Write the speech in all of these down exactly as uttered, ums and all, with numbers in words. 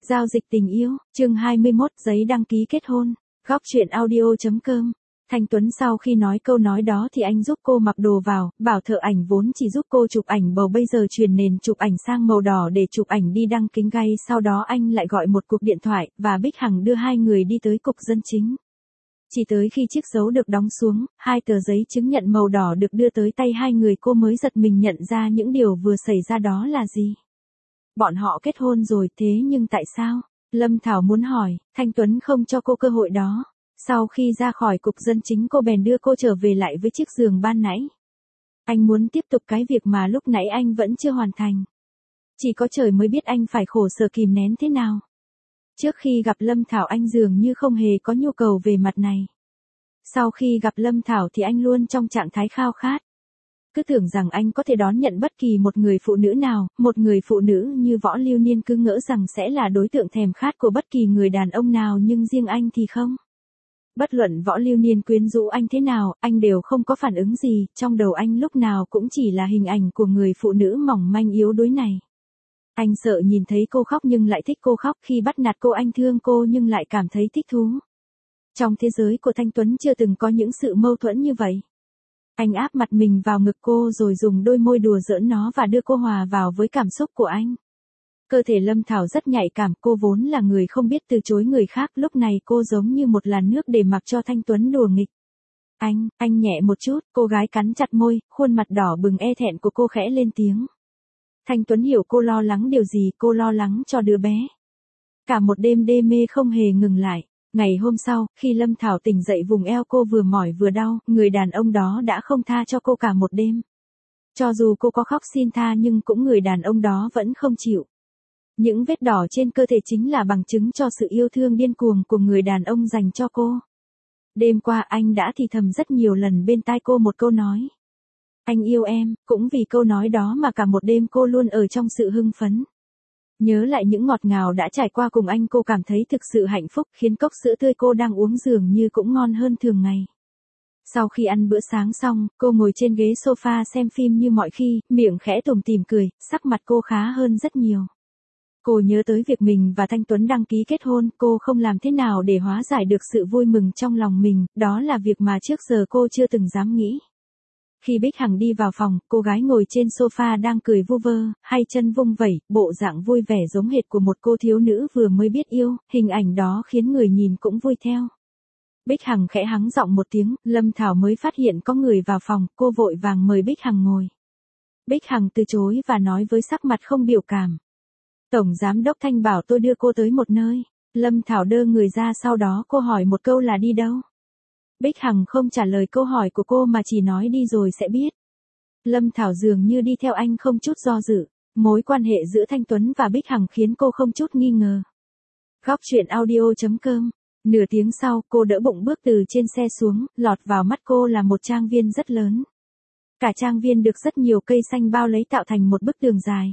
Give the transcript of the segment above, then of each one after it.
Giao dịch tình yêu, chương hai mươi mốt, giấy đăng ký kết hôn. Góc chuyện audio chấm com. Thanh Tuấn sau khi nói câu nói đó thì anh giúp cô mặc đồ vào, bảo thợ ảnh vốn chỉ giúp cô chụp ảnh bầu bây giờ chuyển nền chụp ảnh sang màu đỏ để chụp ảnh đi đăng kính gay. Sau đó anh lại gọi một cuộc điện thoại, và Bích Hằng đưa hai người đi tới cục dân chính. Chỉ tới khi chiếc dấu được đóng xuống, hai tờ giấy chứng nhận màu đỏ được đưa tới tay hai người, cô mới giật mình nhận ra những điều vừa xảy ra đó là gì. Bọn họ kết hôn rồi, thế nhưng tại sao? Lâm Thảo muốn hỏi, Thanh Tuấn không cho cô cơ hội đó. Sau khi ra khỏi cục dân chính cô bèn đưa cô trở về lại với chiếc giường ban nãy. Anh muốn tiếp tục cái việc mà lúc nãy anh vẫn chưa hoàn thành. Chỉ có trời mới biết anh phải khổ sở kìm nén thế nào. Trước khi gặp Lâm Thảo anh dường như không hề có nhu cầu về mặt này. Sau khi gặp Lâm Thảo thì anh luôn trong trạng thái khao khát. Cứ tưởng rằng anh có thể đón nhận bất kỳ một người phụ nữ nào, một người phụ nữ như Võ Lưu Niên cứ ngỡ rằng sẽ là đối tượng thèm khát của bất kỳ người đàn ông nào, nhưng riêng anh thì không. Bất luận Võ Lưu Niên quyến rũ anh thế nào, anh đều không có phản ứng gì, trong đầu anh lúc nào cũng chỉ là hình ảnh của người phụ nữ mỏng manh yếu đuối này. Anh sợ nhìn thấy cô khóc nhưng lại thích cô khóc, khi bắt nạt cô anh thương cô nhưng lại cảm thấy thích thú. Trong thế giới của Thanh Tuấn chưa từng có những sự mâu thuẫn như vậy. Anh áp mặt mình vào ngực cô rồi dùng đôi môi đùa giỡn nó và đưa cô hòa vào với cảm xúc của anh. Cơ thể Lâm Thảo rất nhạy cảm, cô vốn là người không biết từ chối người khác, lúc này cô giống như một làn nước để mặc cho Thanh Tuấn đùa nghịch. Anh, anh nhẹ một chút, cô gái cắn chặt môi, khuôn mặt đỏ bừng e thẹn của cô khẽ lên tiếng. Thanh Tuấn hiểu cô lo lắng điều gì, cô lo lắng cho đứa bé. Cả một đêm đê mê không hề ngừng lại. Ngày hôm sau, khi Lâm Thảo tỉnh dậy vùng eo cô vừa mỏi vừa đau, người đàn ông đó đã không tha cho cô cả một đêm. Cho dù cô có khóc xin tha nhưng cũng người đàn ông đó vẫn không chịu. Những vết đỏ trên cơ thể chính là bằng chứng cho sự yêu thương điên cuồng của người đàn ông dành cho cô. Đêm qua anh đã thì thầm rất nhiều lần bên tai cô một câu nói. Anh yêu em, cũng vì câu nói đó mà cả một đêm cô luôn ở trong sự hưng phấn. Nhớ lại những ngọt ngào đã trải qua cùng anh, cô cảm thấy thực sự hạnh phúc, khiến cốc sữa tươi cô đang uống dường như cũng ngon hơn thường ngày. Sau khi ăn bữa sáng xong, cô ngồi trên ghế sofa xem phim như mọi khi, miệng khẽ tủm tỉm cười, sắc mặt cô khá hơn rất nhiều. Cô nhớ tới việc mình và Thanh Tuấn đăng ký kết hôn, cô không làm thế nào để hóa giải được sự vui mừng trong lòng mình, đó là việc mà trước giờ cô chưa từng dám nghĩ. Khi Bích Hằng đi vào phòng, cô gái ngồi trên sofa đang cười vu vơ, hai chân vung vẩy, bộ dạng vui vẻ giống hệt của một cô thiếu nữ vừa mới biết yêu, hình ảnh đó khiến người nhìn cũng vui theo. Bích Hằng khẽ hắng giọng một tiếng, Lâm Thảo mới phát hiện có người vào phòng, cô vội vàng mời Bích Hằng ngồi. Bích Hằng từ chối và nói với sắc mặt không biểu cảm. Tổng Giám đốc Thanh bảo tôi đưa cô tới một nơi. Lâm Thảo đơ người ra, sau đó cô hỏi một câu là đi đâu. Bích Hằng không trả lời câu hỏi của cô mà chỉ nói đi rồi sẽ biết. Lâm Thảo dường như đi theo anh không chút do dự. Mối quan hệ giữa Thanh Tuấn và Bích Hằng khiến cô không chút nghi ngờ. Góc chuyện audio chấm com. Nửa tiếng sau, cô đỡ bụng bước từ trên xe xuống, lọt vào mắt cô là một trang viên rất lớn. Cả trang viên được rất nhiều cây xanh bao lấy tạo thành một bức tường dài.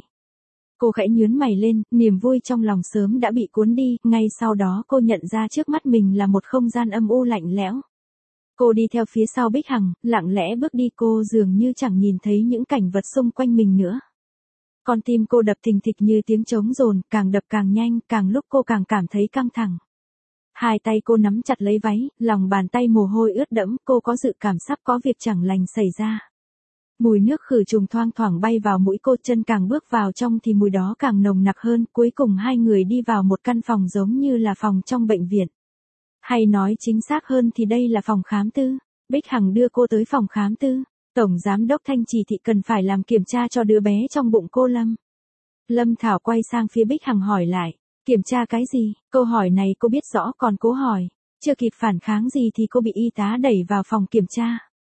Cô khẽ nhướng mày lên, niềm vui trong lòng sớm đã bị cuốn đi, ngay sau đó cô nhận ra trước mắt mình là một không gian âm u lạnh lẽo. Cô đi theo phía sau Bích Hằng, lặng lẽ bước đi, cô dường như chẳng nhìn thấy những cảnh vật xung quanh mình nữa. Con tim cô đập thình thịch như tiếng trống dồn, càng đập càng nhanh, càng lúc cô càng cảm thấy căng thẳng. Hai tay cô nắm chặt lấy váy, lòng bàn tay mồ hôi ướt đẫm, cô có dự cảm sắp có việc chẳng lành xảy ra. Mùi nước khử trùng thoang thoảng bay vào mũi cô, chân càng bước vào trong thì mùi đó càng nồng nặc hơn, cuối cùng hai người đi vào một căn phòng giống như là phòng trong bệnh viện. Hay nói chính xác hơn thì đây là phòng khám tư. Bích Hằng đưa cô tới phòng khám tư. Tổng Giám đốc Thanh chỉ thị cần phải làm kiểm tra cho đứa bé trong bụng cô Lâm. Lâm Thảo quay sang phía Bích Hằng hỏi lại. Kiểm tra cái gì? Câu hỏi này cô biết rõ còn cố hỏi. Chưa kịp phản kháng gì thì cô bị y tá đẩy vào phòng kiểm tra.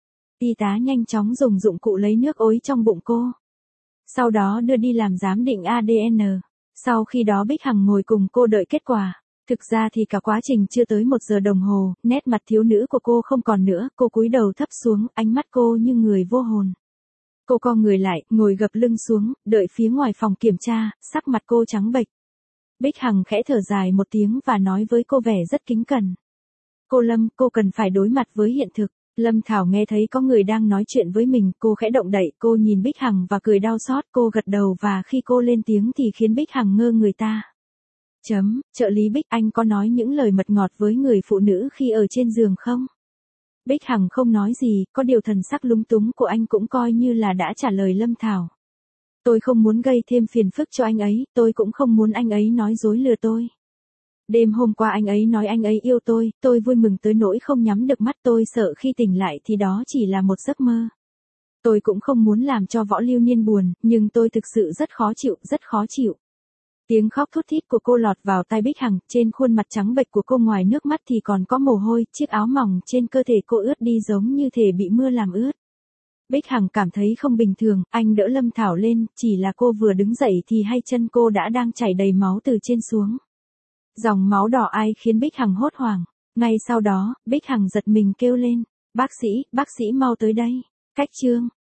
Y tá nhanh chóng dùng dụng cụ lấy nước ối trong bụng cô. Sau đó đưa đi làm giám định a đê en. Sau khi đó Bích Hằng ngồi cùng cô đợi kết quả. Thực ra thì cả quá trình chưa tới một giờ đồng hồ, nét mặt thiếu nữ của cô không còn nữa, cô cúi đầu thấp xuống, ánh mắt cô như người vô hồn. Cô co người lại, ngồi gập lưng xuống, đợi phía ngoài phòng kiểm tra, sắc mặt cô trắng bệch. Bích Hằng khẽ thở dài một tiếng và nói với cô vẻ rất kính cẩn. Cô Lâm, cô cần phải đối mặt với hiện thực. Lâm Thảo nghe thấy có người đang nói chuyện với mình, cô khẽ động đậy, cô nhìn Bích Hằng và cười đau xót, cô gật đầu và khi cô lên tiếng thì khiến Bích Hằng ngơ người ta. Chấm, trợ lý Bích, anh có nói những lời mật ngọt với người phụ nữ khi ở trên giường không? Bích Hằng không nói gì, có điều thần sắc lúng túng của anh cũng coi như là đã trả lời Lâm Thảo. Tôi không muốn gây thêm phiền phức cho anh ấy, tôi cũng không muốn anh ấy nói dối lừa tôi. Đêm hôm qua anh ấy nói anh ấy yêu tôi, tôi vui mừng tới nỗi không nhắm được mắt, tôi sợ khi tỉnh lại thì đó chỉ là một giấc mơ. Tôi cũng không muốn làm cho Võ Lưu Niên buồn, nhưng tôi thực sự rất khó chịu, rất khó chịu. Tiếng khóc thút thít của cô lọt vào tai Bích Hằng, trên khuôn mặt trắng bệch của cô ngoài nước mắt thì còn có mồ hôi, chiếc áo mỏng trên cơ thể cô ướt đi giống như thể bị mưa làm ướt. Bích Hằng cảm thấy không bình thường, anh đỡ Lâm Thảo lên, chỉ là cô vừa đứng dậy thì hai chân cô đã đang chảy đầy máu từ trên xuống. Dòng máu đỏ ai khiến Bích Hằng hốt hoảng. Ngay sau đó, Bích Hằng giật mình kêu lên, bác sĩ, bác sĩ mau tới đây. Cách chương